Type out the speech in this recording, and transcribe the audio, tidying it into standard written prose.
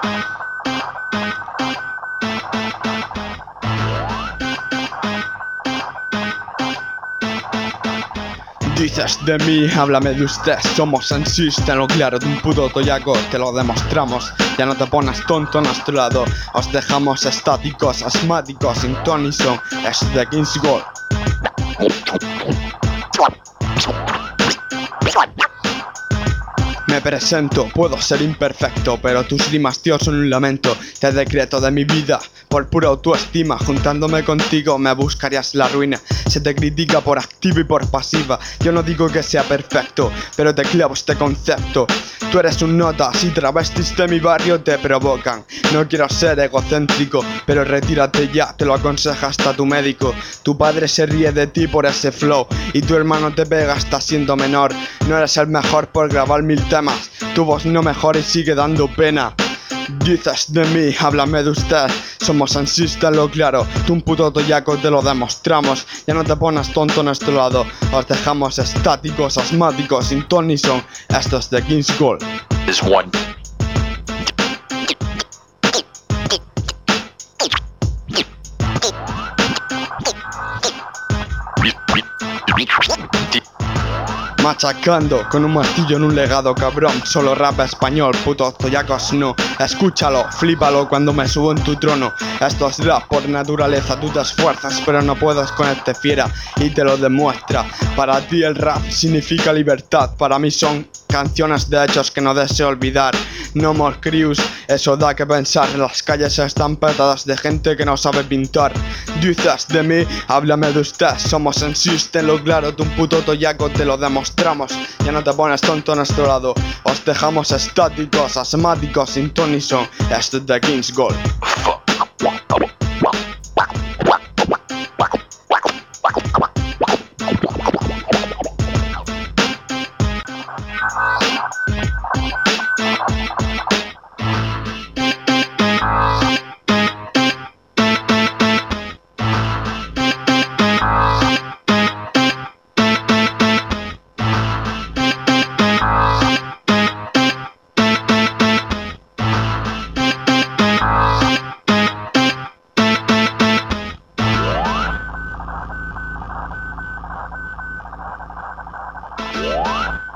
Dices de mí, háblame de usted. Somos en System, lo claro de un puto toyaco, te lo demostramos. Ya no te pones tonto a nuestro lado. Os dejamos estáticos, asmáticos, sin ton ni son. Es de King's Gold. Me presento, puedo ser imperfecto, pero tus rimas, tío, son un lamento. Te decreto de mi vida por pura autoestima. Juntándome contigo me buscarías la ruina. Se te critica por activa y por pasiva. Yo no digo que sea perfecto, pero te clavo este concepto. Tú eres un nota, si travestis de mi barrio te provocan. No quiero ser egocéntrico, pero retírate ya, te lo aconseja hasta tu médico. Tu padre se ríe de ti por ese flow, y tu hermano te pega hasta siendo menor. No eres el mejor por grabar 1000 temas, tu voz no mejora y sigue dando pena. Dices de mí, háblame de usted. Somos en System, lo claro, tú un puto toyaco, te lo demostramos. Ya no te pones tonto a nuestro lado. Os dejamos estáticos, asmáticos, sin ton ni son. Esto es de King's Gold. Is one. Machacando con un martillo en un legado, cabrón. Solo rap español, putos toyacos no. Escúchalo, flípalo cuando me subo en tu trono. Esto es rap por naturaleza, tú te esfuerzas pero no puedes con este fiera y te lo demuestra. Para ti el rap significa libertad, para mí son canciones de hechos que no deseo olvidar. No more crews, eso da que pensar. Las calles están petadas de gente que no sabe pintar. Dices de mí, háblame de usted. Somos en System, lo claro, tú un puto toyaco, te lo demostramos. Ya no te pones tonto a nuestro lado. Os dejamos estáticos, asmáticos, sin ton ni son. Esto es de King's Gold. Yeah.